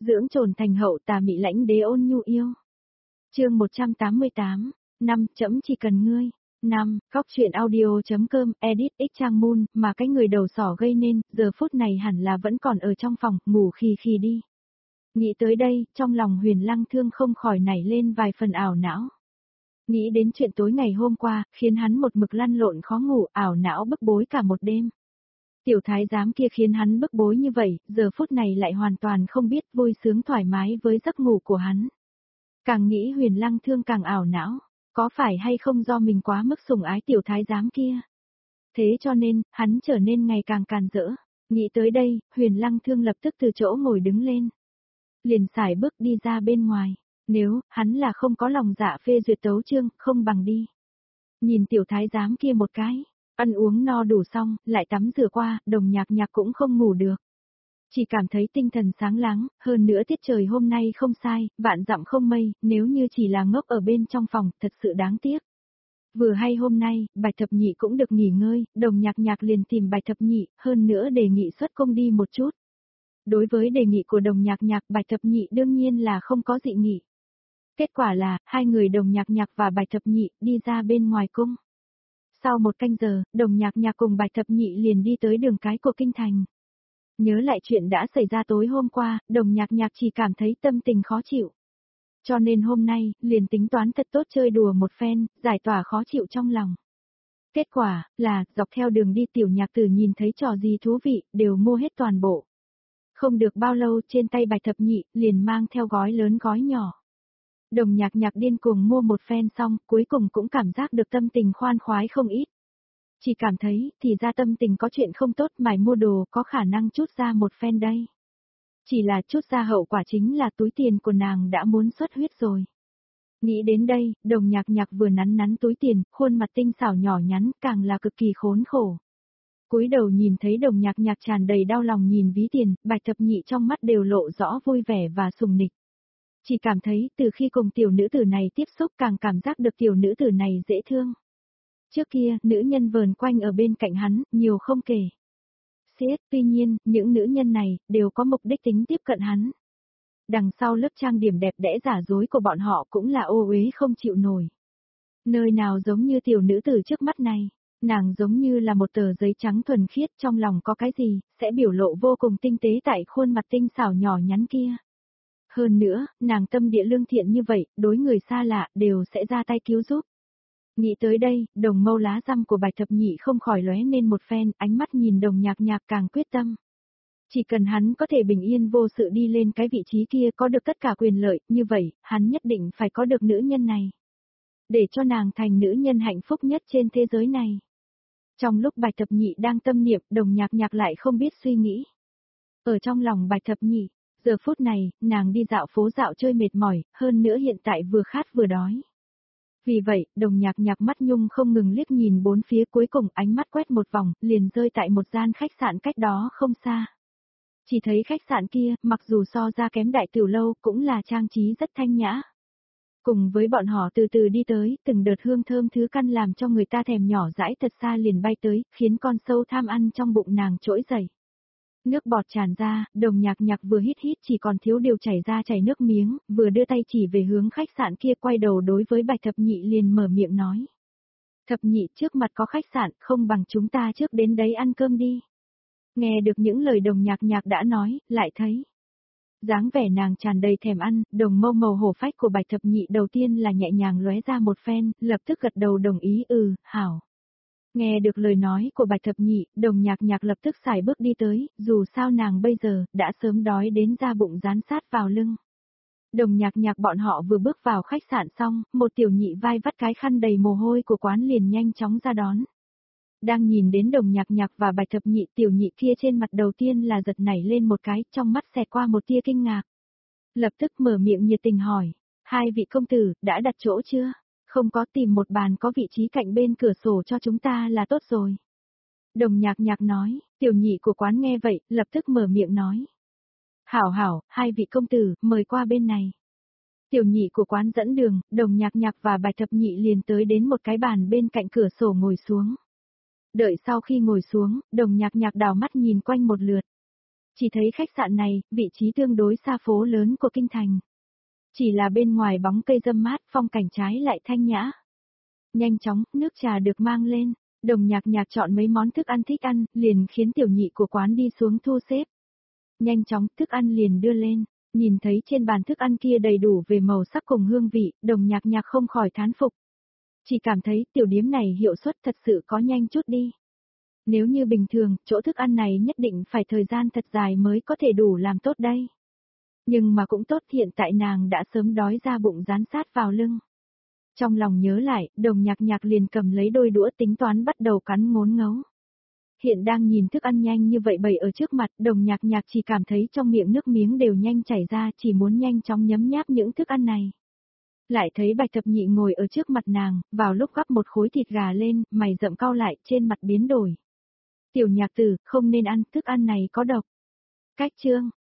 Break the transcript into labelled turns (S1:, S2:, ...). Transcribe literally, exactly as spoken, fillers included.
S1: dưỡng trồn thành hậu tà mị lãnh đế ôn nhu yêu. Chương một trăm tám mươi tám, năm chấm chỉ cần ngươi. năm, Góc truyện audio.com, edit x trang moon, mà cái người đầu sỏ gây nên, giờ phút này hẳn là vẫn còn ở trong phòng, ngủ khi khi đi. Nghĩ tới đây, trong lòng Huyền Lăng Thương không khỏi nảy lên vài phần ảo não. Nghĩ đến chuyện tối ngày hôm qua, khiến hắn một mực lăn lộn khó ngủ, ảo não bức bối cả một đêm. Tiểu thái giám kia khiến hắn bức bối như vậy, giờ phút này lại hoàn toàn không biết vui sướng thoải mái với giấc ngủ của hắn. Càng nghĩ Huyền Lăng Thương càng ảo não, có phải hay không do mình quá mức sủng ái tiểu thái giám kia? Thế cho nên, hắn trở nên ngày càng càn rỡ. Nghĩ tới đây, Huyền Lăng Thương lập tức từ chỗ ngồi đứng lên. Liền sải bước đi ra bên ngoài. Nếu, hắn là không có lòng dạ phê duyệt tấu chương, không bằng đi. Nhìn tiểu thái giám kia một cái, ăn uống no đủ xong, lại tắm rửa qua, Đồng Nhạc Nhạc cũng không ngủ được. Chỉ cảm thấy tinh thần sáng láng, hơn nữa tiết trời hôm nay không sai, vạn dặm không mây, nếu như chỉ là ngốc ở bên trong phòng, thật sự đáng tiếc. Vừa hay hôm nay, Bạch Thập Nhị cũng được nghỉ ngơi, Đồng Nhạc Nhạc liền tìm Bạch Thập Nhị, hơn nữa đề nghị xuất công đi một chút. Đối với đề nghị của Đồng Nhạc Nhạc, Bạch Thập Nhị đương nhiên là không có dị nghị. Kết quả là, hai người Đồng Nhạc Nhạc và Bạch Thập Nhị đi ra bên ngoài cung. Sau một canh giờ, Đồng Nhạc Nhạc cùng Bạch Thập Nhị liền đi tới đường cái của kinh thành. Nhớ lại chuyện đã xảy ra tối hôm qua, Đồng Nhạc Nhạc chỉ cảm thấy tâm tình khó chịu. Cho nên hôm nay, liền tính toán thật tốt chơi đùa một phen, giải tỏa khó chịu trong lòng. Kết quả, là, dọc theo đường đi tiểu nhạc tử nhìn thấy trò gì thú vị, đều mua hết toàn bộ. Không được bao lâu trên tay Bạch Thập Nhị, liền mang theo gói lớn gói nhỏ. Đồng Nhạc Nhạc điên cuồng mua một phen xong, cuối cùng cũng cảm giác được tâm tình khoan khoái không ít. Chỉ cảm thấy, thì ra tâm tình có chuyện không tốt mải mua đồ có khả năng chút ra một phen đây. Chỉ là chút ra hậu quả chính là túi tiền của nàng đã muốn xuất huyết rồi. Nghĩ đến đây, Đồng Nhạc Nhạc vừa nắn nắn túi tiền, khuôn mặt tinh xảo nhỏ nhắn càng là cực kỳ khốn khổ. Cúi đầu nhìn thấy Đồng Nhạc Nhạc tràn đầy đau lòng nhìn ví tiền, Bạch Thập Nhị trong mắt đều lộ rõ vui vẻ và sùng nịch. Chỉ cảm thấy từ khi cùng tiểu nữ tử này tiếp xúc càng cảm giác được tiểu nữ tử này dễ thương. Trước kia, nữ nhân vờn quanh ở bên cạnh hắn, nhiều không kể. Xiết, tuy nhiên, những nữ nhân này, đều có mục đích tính tiếp cận hắn. Đằng sau lớp trang điểm đẹp đẽ giả dối của bọn họ cũng là ô uế không chịu nổi. Nơi nào giống như tiểu nữ tử trước mắt này, nàng giống như là một tờ giấy trắng thuần khiết trong lòng có cái gì, sẽ biểu lộ vô cùng tinh tế tại khuôn mặt tinh xảo nhỏ nhắn kia. Hơn nữa, nàng tâm địa lương thiện như vậy, đối người xa lạ, đều sẽ ra tay cứu giúp. Nghĩ tới đây, đồng mâu lá răm của Bạch Thập Nhị không khỏi lóe nên một phen, ánh mắt nhìn Đồng Nhạc Nhạc càng quyết tâm. Chỉ cần hắn có thể bình yên vô sự đi lên cái vị trí kia có được tất cả quyền lợi, như vậy, hắn nhất định phải có được nữ nhân này. Để cho nàng thành nữ nhân hạnh phúc nhất trên thế giới này. Trong lúc Bạch Thập Nhị đang tâm niệm, Đồng Nhạc Nhạc lại không biết suy nghĩ. Ở trong lòng Bạch Thập Nhị, giờ phút này, nàng đi dạo phố dạo chơi mệt mỏi, hơn nữa hiện tại vừa khát vừa đói. Vì vậy, Đồng Nhạc Nhạc mắt nhung không ngừng liếc nhìn bốn phía, cuối cùng ánh mắt quét một vòng, liền rơi tại một gian khách sạn cách đó không xa. Chỉ thấy khách sạn kia, mặc dù so ra kém đại tiểu lâu, cũng là trang trí rất thanh nhã. Cùng với bọn họ từ từ đi tới, từng đợt hương thơm thứ căn làm cho người ta thèm nhỏ dãi thật xa liền bay tới, khiến con sâu tham ăn trong bụng nàng trỗi dậy. Nước bọt tràn ra, Đồng Nhạc Nhạc vừa hít hít chỉ còn thiếu điều chảy ra chảy nước miếng, vừa đưa tay chỉ về hướng khách sạn kia, quay đầu đối với Bạch Thập Nhị liền mở miệng nói. Thập Nhị, trước mặt có khách sạn, không bằng chúng ta trước đến đấy ăn cơm đi. Nghe được những lời Đồng Nhạc Nhạc đã nói, lại thấy. Dáng vẻ nàng tràn đầy thèm ăn, đồng mâu màu hổ phách của Bạch Thập Nhị đầu tiên là nhẹ nhàng lóe ra một phen, lập tức gật đầu đồng ý ừ, hảo. Nghe được lời nói của Bạch Thập Nhị, Đồng Nhạc Nhạc lập tức xài bước đi tới, dù sao nàng bây giờ, đã sớm đói đến da bụng dán sát vào lưng. Đồng Nhạc Nhạc bọn họ vừa bước vào khách sạn xong, một tiểu nhị vai vắt cái khăn đầy mồ hôi của quán liền nhanh chóng ra đón. Đang nhìn đến Đồng Nhạc Nhạc và Bạch Thập Nhị, tiểu nhị kia trên mặt đầu tiên là giật nảy lên một cái, trong mắt xẹt qua một tia kinh ngạc. Lập tức mở miệng nhiệt tình hỏi, hai vị công tử, đã đặt chỗ chưa? Không có, tìm một bàn có vị trí cạnh bên cửa sổ cho chúng ta là tốt rồi. Đồng Nhạc Nhạc nói, tiểu nhị của quán nghe vậy, lập tức mở miệng nói. Hảo hảo, hai vị công tử, mời qua bên này. Tiểu nhị của quán dẫn đường, Đồng Nhạc Nhạc và Bạch Thập Nhị liền tới đến một cái bàn bên cạnh cửa sổ ngồi xuống. Đợi sau khi ngồi xuống, Đồng Nhạc Nhạc đảo mắt nhìn quanh một lượt. Chỉ thấy khách sạn này, vị trí tương đối xa phố lớn của kinh thành. Chỉ là bên ngoài bóng cây râm mát, phong cảnh trái lại thanh nhã. Nhanh chóng, nước trà được mang lên, Đồng Nhạc Nhạc chọn mấy món thức ăn thích ăn, liền khiến tiểu nhị của quán đi xuống thu xếp. Nhanh chóng, thức ăn liền đưa lên, nhìn thấy trên bàn thức ăn kia đầy đủ về màu sắc cùng hương vị, Đồng Nhạc Nhạc không khỏi thán phục. Chỉ cảm thấy tiểu điếm này hiệu suất thật sự có nhanh chút đi. Nếu như bình thường, chỗ thức ăn này nhất định phải thời gian thật dài mới có thể đủ làm tốt đây. Nhưng mà cũng tốt, hiện tại nàng đã sớm đói ra bụng dán sát vào lưng. Trong lòng nhớ lại, Đồng Nhạc Nhạc liền cầm lấy đôi đũa tính toán bắt đầu cắn ngốn ngấu. Hiện đang nhìn thức ăn nhanh như vậy bày ở trước mặt, Đồng Nhạc Nhạc chỉ cảm thấy trong miệng nước miếng đều nhanh chảy ra, chỉ muốn nhanh chóng nhấm nháp những thức ăn này. Lại thấy Bạch Thập Nhị ngồi ở trước mặt nàng, vào lúc gắp một khối thịt gà lên, mày rậm cau lại, trên mặt biến đổi. Tiểu Nhạc Tử, không nên ăn, thức ăn này có độc. Cách chương,